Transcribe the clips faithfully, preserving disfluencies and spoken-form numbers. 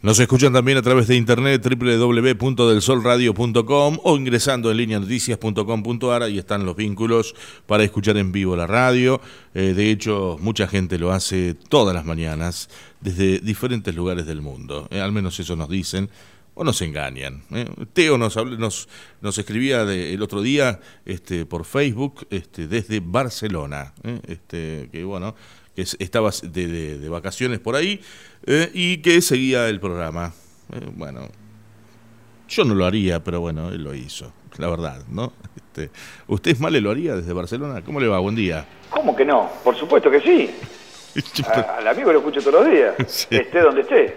Nos escuchan también a través de internet doble u doble u doble u punto del sol radio punto com o ingresando en línea noticias punto com punto a r. Ahí están los vínculos para escuchar en vivo la radio. Eh, de hecho, mucha gente lo hace todas las mañanas desde diferentes lugares del mundo. Eh, al menos eso nos dicen o nos engañan. Eh. Teo nos, nos, nos escribía de, el otro día este, por Facebook este, desde Barcelona. Eh, este, que bueno... que estaba de, de, de vacaciones por ahí eh, y que seguía el programa. Eh, bueno, yo no lo haría, pero bueno, él lo hizo, la verdad, ¿no? Este, ¿Usted es mal lo haría desde Barcelona? ¿Cómo le va? Buen día. ¿Cómo que no? Por supuesto que sí. A, al amigo lo escucho todos los días, sí. Esté donde esté.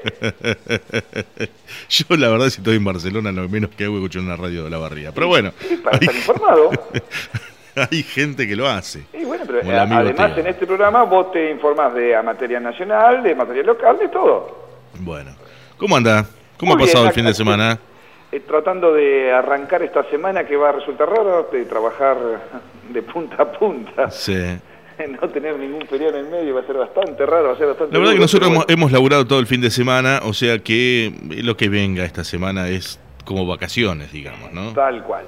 Yo la verdad si estoy en Barcelona lo menos que hago es escuchar una radio de la barría, pero bueno. Sí, para estar informado. Hay gente que lo hace. Y bueno, pero eh, además Teo. En este programa vos te informás de a materia nacional, de materia local, de todo. Bueno, ¿cómo anda? ¿Cómo Muy ha pasado bien, el fin de semana? Eh, tratando de arrancar esta semana que va a resultar raro, de trabajar de punta a punta. Sí. No tener ningún periodo en el medio va a ser bastante raro, va a ser bastante La verdad duro, que nosotros bueno. hemos, hemos laburado todo el fin de semana, o sea que lo que venga esta semana es como vacaciones, digamos, ¿no? Tal cual.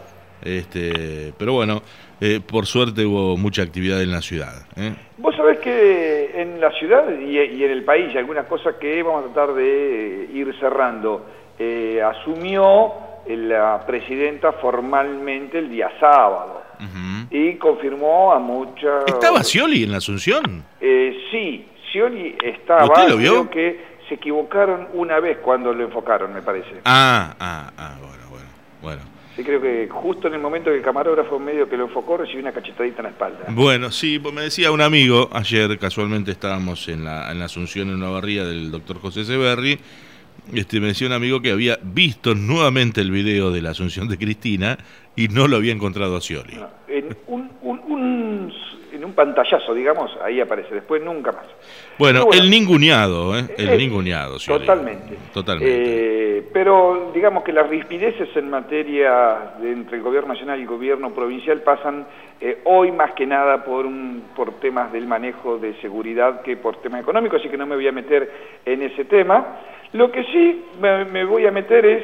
Este, pero bueno, eh, por suerte hubo mucha actividad en la ciudad. ¿eh? Vos sabés que en la ciudad y, y en el país hay algunas cosas que vamos a tratar de ir cerrando. Eh, asumió la presidenta formalmente el día sábado uh-huh. y confirmó a muchas... ¿Estaba Scioli en la Asunción? Eh, sí, Scioli estaba. ¿Usted lo vio? Creo que se equivocaron una vez cuando lo enfocaron, me parece. Ah, ah, ah, bueno, bueno, bueno. Sí, creo que justo en el momento que el camarógrafo medio que lo enfocó recibió una cachetadita en la espalda. Bueno, sí, pues me decía un amigo, ayer casualmente estábamos en la, en la Asunción en una barría del doctor José Severri, este, me decía un amigo que había visto nuevamente el video de la Asunción de Cristina y no lo había encontrado a Scioli. No, en un, un, un, en un pantallazo, digamos, ahí aparece, después nunca más. Bueno, bueno el ninguneado, ¿eh? El es, ninguneado, Scioli. Totalmente. Totalmente. Eh, pero digamos que las rispideces en materia de, entre el gobierno nacional y el gobierno provincial pasan eh, hoy más que nada por, un, por temas del manejo de seguridad que por temas económicos, así que no me voy a meter en ese tema. Lo que sí me, me voy a meter es...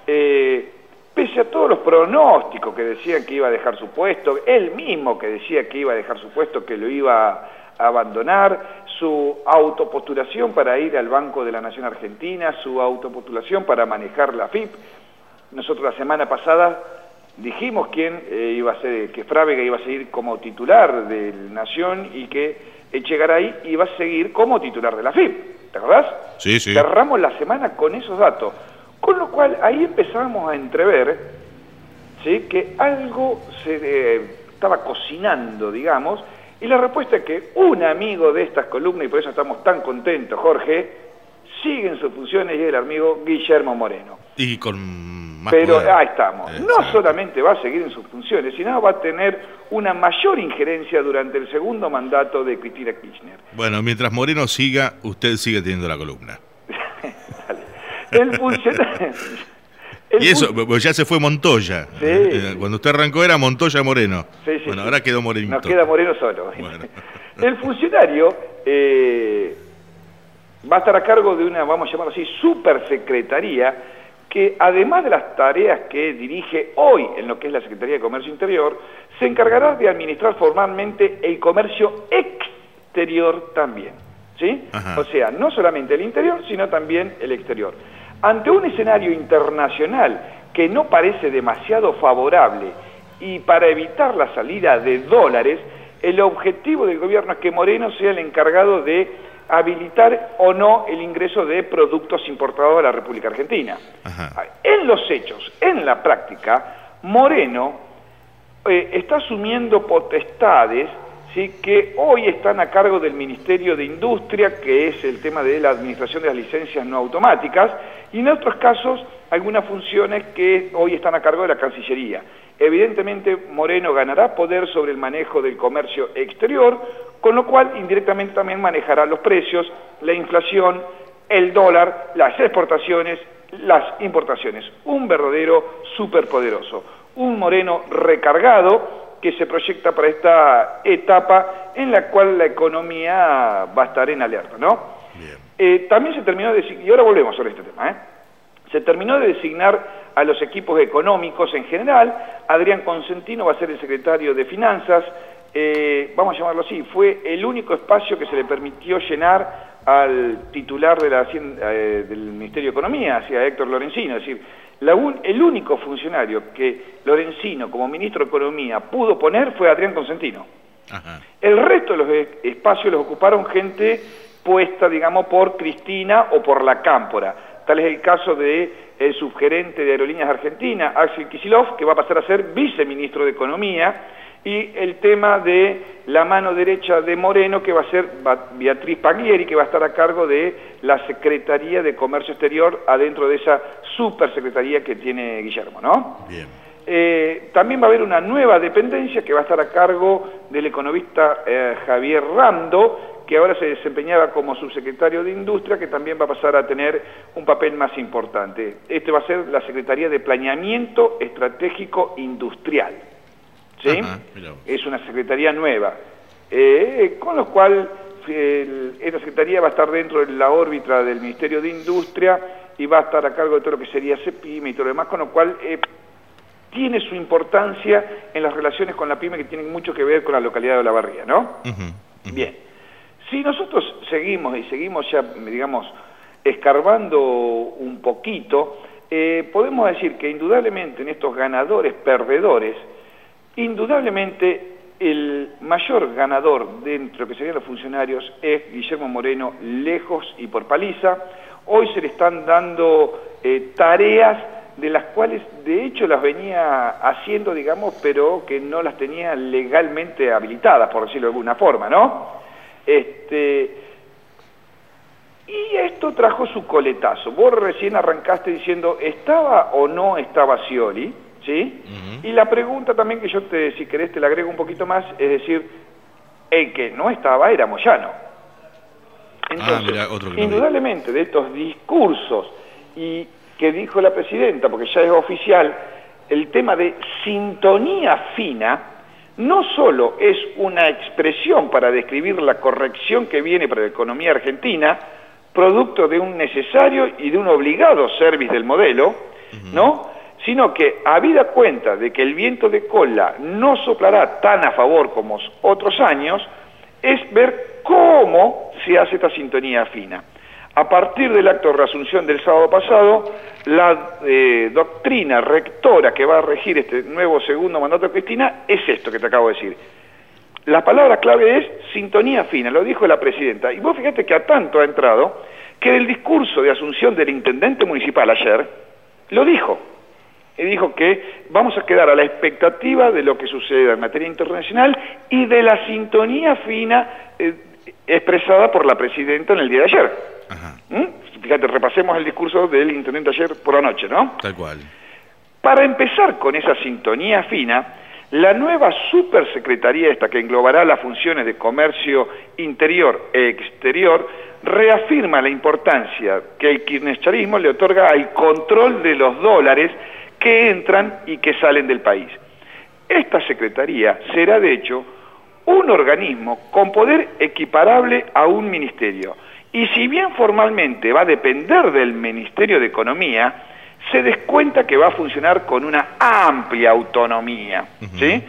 Eh, pese a todos los pronósticos que decían que iba a dejar su puesto, él mismo que decía que iba a dejar su puesto, que lo iba a abandonar, su autopostulación para ir al Banco de la Nación Argentina, su autopostulación para manejar la F I P. Nosotros la semana pasada dijimos quién eh, iba a ser, que Frávega iba a seguir como titular de Nación y que Echegaray iba a seguir como titular de la F I P. ¿Te acordás? Sí, sí. Cerramos la semana con esos datos. Con lo cual, ahí empezamos a entrever, ¿sí?, que algo se eh, estaba cocinando, digamos, y la respuesta es que un amigo de estas columnas, y por eso estamos tan contentos, Jorge, sigue en sus funciones y es el amigo Guillermo Moreno. Y con más Pero poder. ahí estamos. Exacto. No solamente va a seguir en sus funciones, sino va a tener una mayor injerencia durante el segundo mandato de Cristina Kirchner. Bueno, mientras Moreno siga, usted sigue teniendo la columna. El funcionario... El y eso, pues ya se fue Montoya. Sí. Cuando usted arrancó era Montoya Moreno. Sí, sí, bueno, sí. ahora quedó Morenito. Nos queda Moreno solo. Bueno. El funcionario eh, va a estar a cargo de una, vamos a llamarlo así, supersecretaría, que además de las tareas que dirige hoy en lo que es la Secretaría de Comercio Interior, se encargará de administrar formalmente el comercio exterior también. ¿Sí? Ajá. O sea, no solamente el interior, sino también el exterior. Ante un escenario internacional que no parece demasiado favorable y para evitar la salida de dólares, el objetivo del gobierno es que Moreno sea el encargado de habilitar o no el ingreso de productos importados a la República Argentina. Ajá. En los hechos, en la práctica, Moreno eh, está asumiendo potestades, ¿sí?, que hoy están a cargo del Ministerio de Industria, que es el tema de la administración de las licencias no automáticas, y en otros casos algunas funciones que hoy están a cargo de la Cancillería. Evidentemente Moreno ganará poder sobre el manejo del comercio exterior, con lo cual indirectamente también manejará los precios, la inflación, el dólar, las exportaciones, las importaciones. Un verdadero superpoderoso. Un Moreno recargado que se proyecta para esta etapa en la cual la economía va a estar en alerta, ¿no? Bien. Eh, también se terminó de designar, y ahora volvemos sobre este tema, ¿eh? Se terminó de designar a los equipos económicos en general. Adrián Consentino va a ser el secretario de Finanzas. Eh, vamos a llamarlo así, fue el único espacio que se le permitió llenar al titular de la Hacienda, eh, del Ministerio de Economía, hacia Héctor Lorenzino. Es decir, la un, el único funcionario que Lorenzino, como ministro de Economía, pudo poner fue Adrián Consentino. Ajá. El resto de los espacios los ocuparon gente puesta, digamos, por Cristina o por la Cámpora. Tal es el caso de el subgerente de Aerolíneas Argentinas, Axel Kicillof, que va a pasar a ser viceministro de Economía, y el tema de la mano derecha de Moreno, que va a ser Beatriz Paglieri, que va a estar a cargo de la Secretaría de Comercio Exterior, adentro de esa supersecretaría que tiene Guillermo, ¿no? Bien. Eh, también va a haber una nueva dependencia que va a estar a cargo del economista eh, Javier Rando, que ahora se desempeñaba como subsecretario de Industria, que también va a pasar a tener un papel más importante. Este va a ser la Secretaría de Planeamiento Estratégico Industrial. ¿Sí? Ajá, es una secretaría nueva, eh, con lo cual el, esta secretaría va a estar dentro de la órbita del Ministerio de Industria y va a estar a cargo de todo lo que sería CEPIME y todo lo demás, con lo cual eh, tiene su importancia en las relaciones con la PYME, que tienen mucho que ver con la localidad de Olavarría, ¿no? Uh-huh, uh-huh. Bien, si nosotros seguimos y seguimos ya, digamos, escarbando un poquito, eh, podemos decir que indudablemente en estos ganadores perdedores, indudablemente el mayor ganador dentro de lo que serían los funcionarios es Guillermo Moreno, lejos y por paliza. Hoy se le están dando eh, tareas de las cuales de hecho las venía haciendo, digamos, pero que no las tenía legalmente habilitadas, por decirlo de alguna forma, ¿no? Este, y esto trajo su coletazo. Vos recién arrancaste diciendo, ¿estaba o no estaba Scioli? ¿Sí? Uh-huh. Y la pregunta también que yo, te, si querés, te la agrego un poquito más, es decir, el que no estaba era Moyano. Entonces, ah, mirá, otro que indudablemente, de estos discursos y que dijo la presidenta, porque ya es oficial, el tema de sintonía fina, no solo es una expresión para describir la corrección que viene para la economía argentina, producto de un necesario y de un obligado service del modelo, uh-huh. ¿no?, sino que, habida cuenta de que el viento de cola no soplará tan a favor como otros años, es ver cómo se hace esta sintonía fina. A partir del acto de reasunción del sábado pasado, la eh, doctrina rectora que va a regir este nuevo segundo mandato de Cristina es esto que te acabo de decir. La palabra clave es sintonía fina, lo dijo la presidenta. Y vos fíjate que a tanto ha entrado que el discurso de asunción del intendente municipal ayer lo dijo. Y dijo que vamos a quedar a la expectativa de lo que suceda en materia internacional y de la sintonía fina eh, expresada por la presidenta en el día de ayer. Ajá. ¿Mm? Fíjate, repasemos el discurso del intendente ayer por la noche, ¿no? Tal cual. Para empezar con esa sintonía fina, la nueva supersecretaría esta que englobará las funciones de comercio interior e exterior reafirma la importancia que el kirchnerismo le otorga al control de los dólares que entran y que salen del país. Esta secretaría será, de hecho, un organismo con poder equiparable a un ministerio. Y si bien formalmente va a depender del Ministerio de Economía, se descuenta que va a funcionar con una amplia autonomía. Uh-huh. ¿Sí?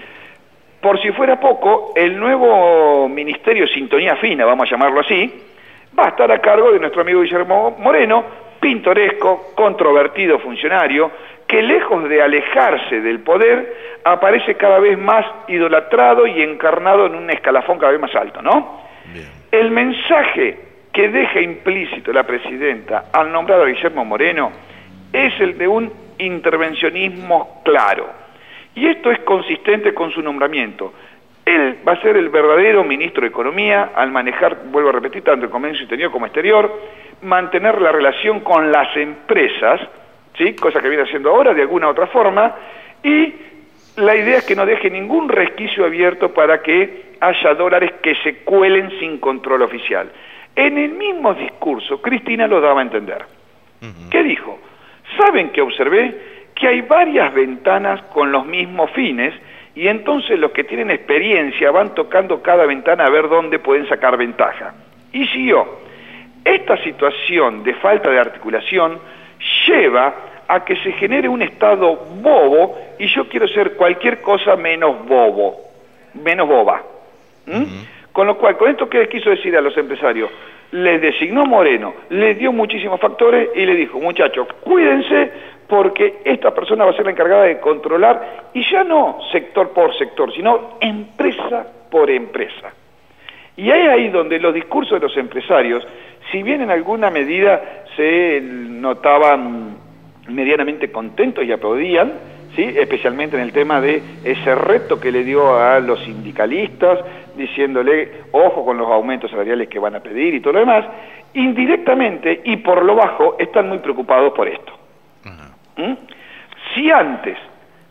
Por si fuera poco, el nuevo Ministerio de Sintonía Fina, vamos a llamarlo así, va a estar a cargo de nuestro amigo Guillermo Moreno, pintoresco, controvertido funcionario, que lejos de alejarse del poder, aparece cada vez más idolatrado y encarnado en un escalafón cada vez más alto, ¿no? Bien. El mensaje que deja implícito la presidenta al nombrar a Guillermo Moreno es el de un intervencionismo claro. Y esto es consistente con su nombramiento. Él va a ser el verdadero ministro de Economía al manejar, vuelvo a repetir, tanto el comercio interior como exterior, mantener la relación con las empresas, ¿sí?, cosa que viene haciendo ahora de alguna otra forma, y la idea es que no deje ningún resquicio abierto para que haya dólares que se cuelen sin control oficial. En el mismo discurso, Cristina lo daba a entender. Uh-huh. ¿Qué dijo? ¿Saben que observé? Que hay varias ventanas con los mismos fines, y entonces los que tienen experiencia van tocando cada ventana a ver dónde pueden sacar ventaja. Y siguió. esta situación de falta de articulación lleva a que se genere un Estado bobo, y yo quiero ser cualquier cosa menos bobo, menos boba. ¿Mm? Uh-huh. Con lo cual, con esto, ¿qué les quiso decir a los empresarios? Les designó Moreno, les dio muchísimos factores y le dijo, muchachos, cuídense porque esta persona va a ser la encargada de controlar, y ya no sector por sector, sino empresa por empresa. Y es ahí donde los discursos de los empresarios, si bien en alguna medida se notaban medianamente contentos y aplaudían, ¿sí?, especialmente en el tema de ese reto que le dio a los sindicalistas, diciéndole, ojo con los aumentos salariales que van a pedir y todo lo demás, indirectamente y por lo bajo están muy preocupados por esto. ¿Mm? Si antes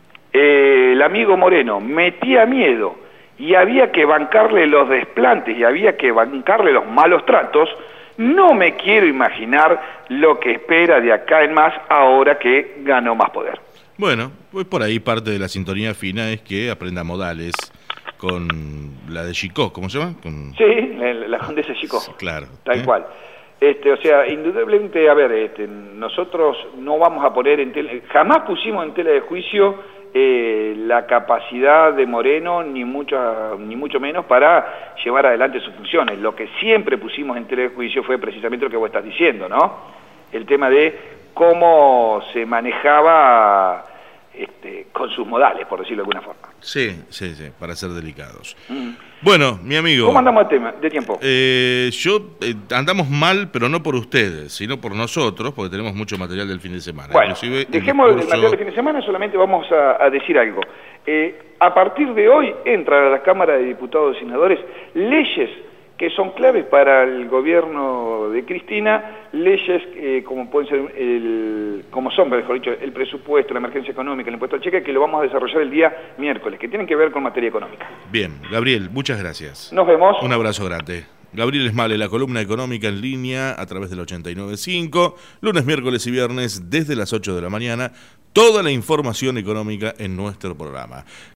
eh, el amigo Moreno metía miedo y había que bancarle los desplantes y había que bancarle los malos tratos, no me quiero imaginar lo que espera de acá en más ahora que ganó más poder. Bueno, pues por ahí parte de la sintonía fina es que aprenda modales con la de Chicó, ¿cómo se llama? Con... Sí, la, la condesa Chicó. Sí, claro. Tal ¿eh? cual. Este, o sea, indudablemente, a ver, este, nosotros no vamos a poner en tela, jamás pusimos en tela de juicio eh, la capacidad de Moreno, ni mucho, ni mucho menos para llevar adelante sus funciones. Lo que siempre pusimos en tela de juicio fue precisamente lo que vos estás diciendo, ¿no? El tema de cómo se manejaba este, con sus modales, por decirlo de alguna forma. Sí, sí, sí, para ser delicados. Mm. Bueno, mi amigo... ¿Cómo andamos de, tema, de tiempo? Eh, yo eh, andamos mal, pero no por ustedes, sino por nosotros, porque tenemos mucho material del fin de semana. Bueno, inclusive dejemos el, discurso... el material del fin de semana, solamente vamos a, a decir algo. Eh, a partir de hoy entran a la Cámara de Diputados y Senadores leyes que son claves para el gobierno de Cristina, leyes eh, como pueden ser, el, como son, mejor dicho, el presupuesto, la emergencia económica, el impuesto al cheque, que lo vamos a desarrollar el día miércoles, que tienen que ver con materia económica. Bien, Gabriel, muchas gracias. Nos vemos. Un abrazo grande. Gabriel Esmale, la columna económica en línea a través del ochenta y nueve punto cinco, lunes, miércoles y viernes desde las ocho de la mañana, toda la información económica en nuestro programa.